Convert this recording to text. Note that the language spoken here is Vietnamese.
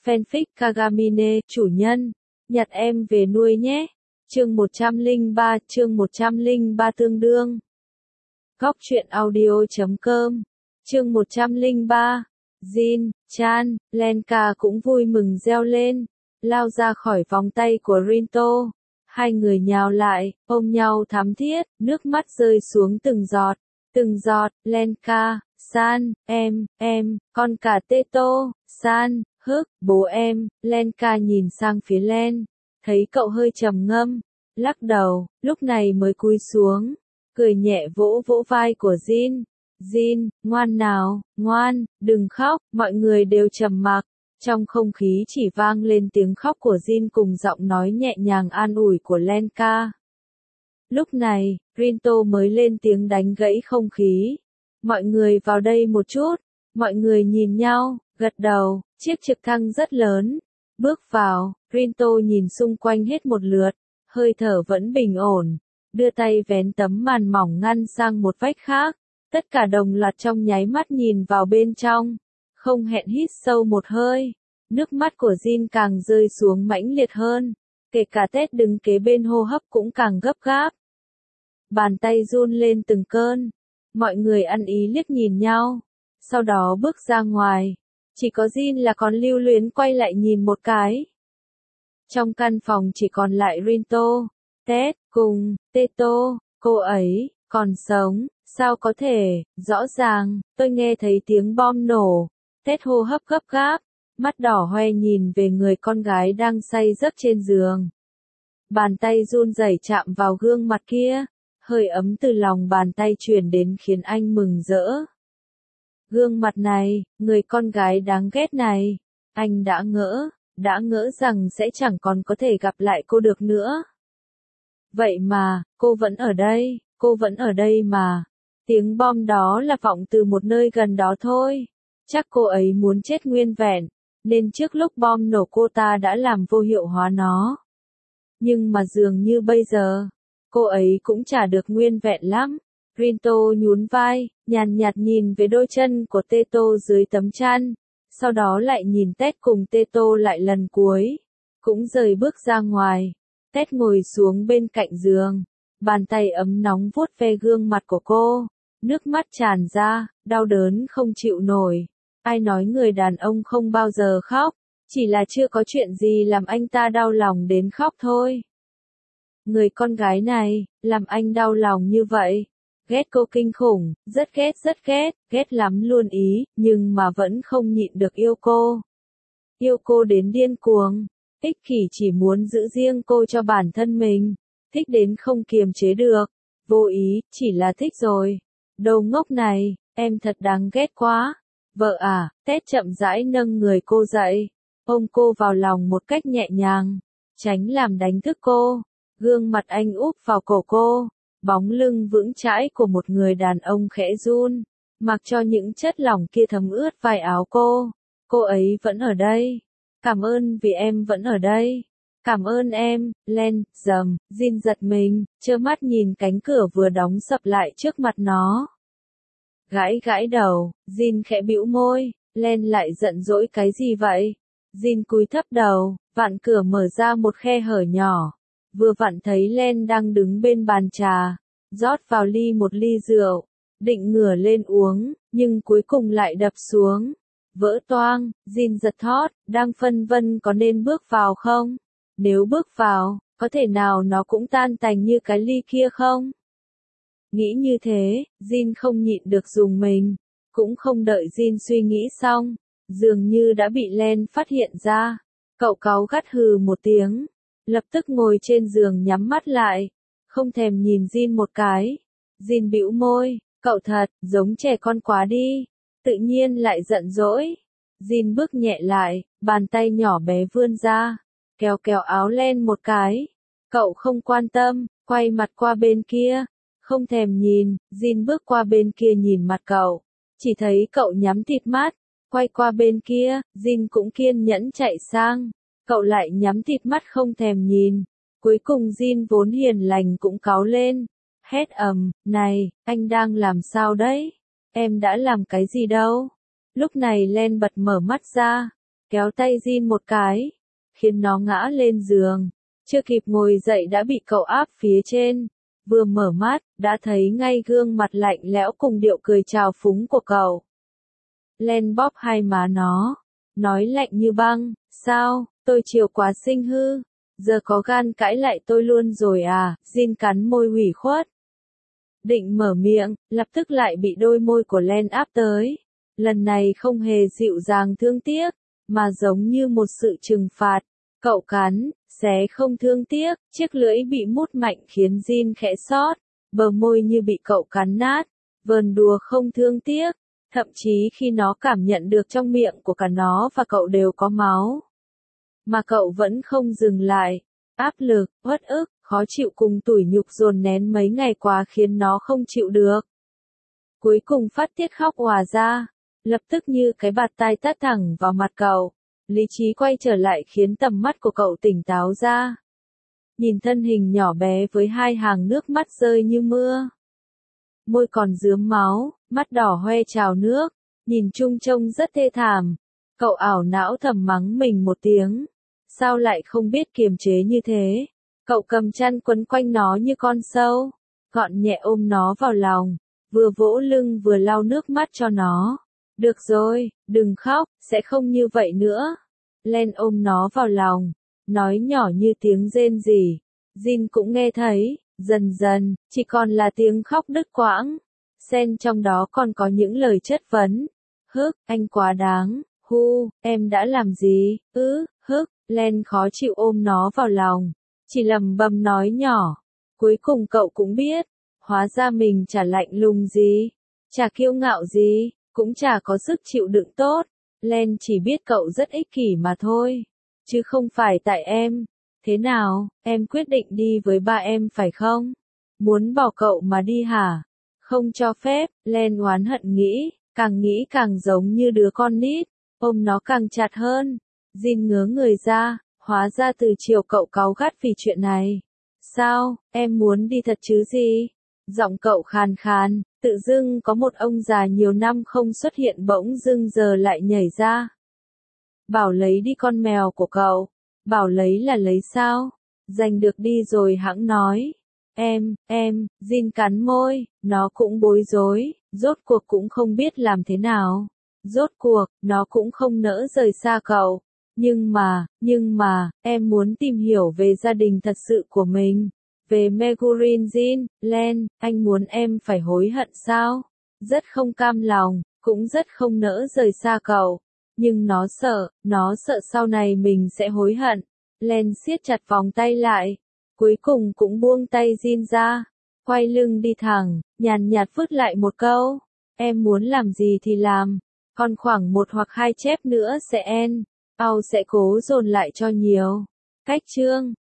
Fanfic Kagamine, chủ nhân, nhặt em về nuôi nhé. Chương 103 tương đương. Góc truyện audio.com. Chương 103. Jin, Chan, Lenka cũng vui mừng reo lên, lao ra khỏi vòng tay của Rinto. Hai người nhào lại, ôm nhau thắm thiết, nước mắt rơi xuống từng giọt, Lenka, San, em, con cả Teto, San, bố em. Lenka nhìn sang phía Len, thấy cậu hơi trầm ngâm, lắc đầu, lúc này mới cúi xuống, cười nhẹ vỗ vỗ vai của Jin. Jin, ngoan nào, ngoan, đừng khóc. Mọi người đều trầm mặc, trong không khí chỉ vang lên tiếng khóc của Jin cùng giọng nói nhẹ nhàng an ủi của Lenka. Lúc này, Rinto mới lên tiếng đánh gãy không khí. Mọi người vào đây một chút. Mọi người nhìn nhau, gật đầu. Chiếc trực thăng rất lớn. Bước vào, Rinto nhìn xung quanh hết một lượt, hơi thở vẫn bình ổn, đưa tay vén tấm màn mỏng ngăn sang một vách khác. Tất cả đồng loạt trong nháy mắt nhìn vào bên trong, không hẹn hít sâu một hơi. Nước mắt của Jin càng rơi xuống mãnh liệt hơn, kể cả Ted đứng kế bên hô hấp cũng càng gấp gáp. Bàn tay run lên từng cơn, mọi người ăn ý liếc nhìn nhau, sau đó bước ra ngoài. Chỉ có Jin là còn lưu luyến quay lại nhìn một cái. Trong căn phòng chỉ còn lại Rinto, Ted, cùng Teto. Cô ấy còn sống, sao có thể? Rõ ràng, tôi nghe thấy tiếng bom nổ. Ted hô hấp gấp gáp, mắt đỏ hoe nhìn về người con gái đang say giấc trên giường. Bàn tay run rẩy chạm vào gương mặt kia, hơi ấm từ lòng bàn tay truyền đến khiến anh mừng rỡ. Gương mặt này, người con gái đáng ghét này, anh đã ngỡ rằng sẽ chẳng còn có thể gặp lại cô được nữa. Vậy mà, cô vẫn ở đây mà. Tiếng bom đó là vọng từ một nơi gần đó thôi. Chắc cô ấy muốn chết nguyên vẹn, nên trước lúc bom nổ cô ta đã làm vô hiệu hóa nó. Nhưng mà dường như bây giờ, cô ấy cũng chả được nguyên vẹn lắm. Rinto nhún vai, nhàn nhạt nhìn về đôi chân của Teto dưới tấm chăn, sau đó lại nhìn Ted cùng Teto lại lần cuối, cũng rời bước ra ngoài. Ted ngồi xuống bên cạnh giường, bàn tay ấm nóng vuốt ve gương mặt của cô, nước mắt tràn ra, đau đớn không chịu nổi. Ai nói người đàn ông không bao giờ khóc, chỉ là chưa có chuyện gì làm anh ta đau lòng đến khóc thôi. Người con gái này, làm anh đau lòng như vậy. Ghét cô kinh khủng, rất ghét lắm luôn ý, nhưng mà vẫn không nhịn được yêu cô. Yêu cô đến điên cuồng, ích kỷ chỉ muốn giữ riêng cô cho bản thân mình, thích đến không kiềm chế được, vô ý, chỉ là thích rồi. Đồ ngốc này, em thật đáng ghét quá. Vợ à, Ted chậm rãi nâng người cô dậy, ôm cô vào lòng một cách nhẹ nhàng, tránh làm đánh thức cô. Gương mặt anh úp vào cổ cô. Bóng lưng vững chãi của một người đàn ông khẽ run, mặc cho những chất lỏng kia thấm ướt vai áo cô. Cô ấy vẫn ở đây. Cảm ơn vì em vẫn ở đây. Cảm ơn em, Len, Jin giật mình, trơ mắt nhìn cánh cửa vừa đóng sập lại trước mặt nó. Gãi đầu, Jin khẽ bĩu môi, Len lại giận dỗi cái gì vậy? Jin cúi thấp đầu, vặn cửa mở ra một khe hở nhỏ. Vừa vặn thấy Len đang đứng bên bàn trà, rót vào một ly rượu, định ngửa lên uống, nhưng cuối cùng lại đập xuống, vỡ toang. Jin giật thót, đang phân vân có nên bước vào không? Nếu bước vào, có thể nào nó cũng tan tành như cái ly kia không? Nghĩ như thế, Jin không nhịn được rùng mình, cũng không đợi Jin suy nghĩ xong, dường như đã bị Len phát hiện ra. Cậu cáu gắt hừ một tiếng, lập tức ngồi trên giường nhắm mắt lại, không thèm nhìn Jin một cái. Jin bĩu môi, cậu thật, giống trẻ con quá đi, tự nhiên lại giận dỗi. Jin bước nhẹ lại, bàn tay nhỏ bé vươn ra, kéo áo Len một cái. Cậu không quan tâm, quay mặt qua bên kia, không thèm nhìn. Jin bước qua bên kia nhìn mặt cậu, chỉ thấy cậu nhắm tịt mắt, quay qua bên kia, Jin cũng kiên nhẫn chạy sang. Cậu lại nhắm tịt mắt không thèm nhìn. Cuối cùng Jin vốn hiền lành cũng cáu lên, hét ầm, này, anh đang làm sao đấy? Em đã làm cái gì đâu? Lúc này Len bật mở mắt ra, kéo tay Jin một cái, khiến nó ngã lên giường. Chưa kịp ngồi dậy đã bị cậu áp phía trên. Vừa mở mắt, đã thấy ngay gương mặt lạnh lẽo cùng điệu cười trào phúng của cậu. Len bóp hai má nó, nói lạnh như băng, sao, tôi chiều quá xinh hư, giờ có gan cãi lại tôi luôn rồi à, Jin cắn môi hủy khuất. Định mở miệng, lập tức lại bị đôi môi của Len áp tới. Lần này không hề dịu dàng thương tiếc, mà giống như một sự trừng phạt. Cậu cắn, xé không thương tiếc, chiếc lưỡi bị mút mạnh khiến Jin khẽ xót, bờ môi như bị cậu cắn nát, vờn đùa không thương tiếc, thậm chí khi nó cảm nhận được trong miệng của cả nó và cậu đều có máu. Mà cậu vẫn không dừng lại, áp lực, uất ức, khó chịu cùng tủi nhục dồn nén mấy ngày qua khiến nó không chịu được. Cuối cùng phát tiết khóc òa ra, lập tức như cái bạt tai tát thẳng vào mặt cậu. Lý trí quay trở lại khiến tầm mắt của cậu tỉnh táo ra. Nhìn thân hình nhỏ bé với hai hàng nước mắt rơi như mưa. Môi còn rướm máu, mắt đỏ hoe trào nước, nhìn chung trông rất thê thảm. Cậu ảo não thầm mắng mình một tiếng. Sao lại không biết kiềm chế như thế? Cậu cầm chăn quấn quanh nó như con sâu, gọn nhẹ ôm nó vào lòng, vừa vỗ lưng vừa lau nước mắt cho nó. Được rồi, đừng khóc, sẽ không như vậy nữa. Len ôm nó vào lòng, nói nhỏ như tiếng rên rỉ. Jin cũng nghe thấy, dần dần, chỉ còn là tiếng khóc đứt quãng. Xen trong đó còn có những lời chất vấn. Hức, anh quá đáng, em đã làm gì, hức, Len khó chịu ôm nó vào lòng. Chỉ lầm bầm nói nhỏ. Cuối cùng cậu cũng biết, hóa ra mình chả lạnh lùng gì, chả kiêu ngạo gì, cũng chả có sức chịu đựng tốt. Len chỉ biết cậu rất ích kỷ mà thôi, chứ không phải tại em. Thế nào, em quyết định đi với ba em phải không? Muốn bỏ cậu mà đi hả? Không cho phép, Len oán hận nghĩ càng giống như đứa con nít, ôm nó càng chặt hơn. Jin ngớ người ra, hóa ra từ chiều cậu cáu gắt vì chuyện này. Sao, em muốn đi thật chứ gì? Giọng cậu khàn khàn, tự dưng có một ông già nhiều năm không xuất hiện bỗng dưng giờ lại nhảy ra. Bảo lấy đi con mèo của cậu. Bảo lấy là lấy sao? Giành được đi rồi hẵng nói. Jin cắn môi, nó cũng bối rối, rốt cuộc cũng không biết làm thế nào. Rốt cuộc, nó cũng không nỡ rời xa cậu. Nhưng mà, em muốn tìm hiểu về gia đình thật sự của mình. Về Megumin Jin, Len, anh muốn em phải hối hận sao? Rất không cam lòng, cũng rất không nỡ rời xa cậu. Nhưng nó sợ sau này mình sẽ hối hận. Len siết chặt vòng tay lại. Cuối cùng cũng buông tay Jin ra. Quay lưng đi thẳng, nhàn nhạt vứt lại một câu. Em muốn làm gì thì làm. Còn khoảng 1 hoặc 2 chép nữa sẽ sẽ cố dồn lại cho nhiều. Cách chương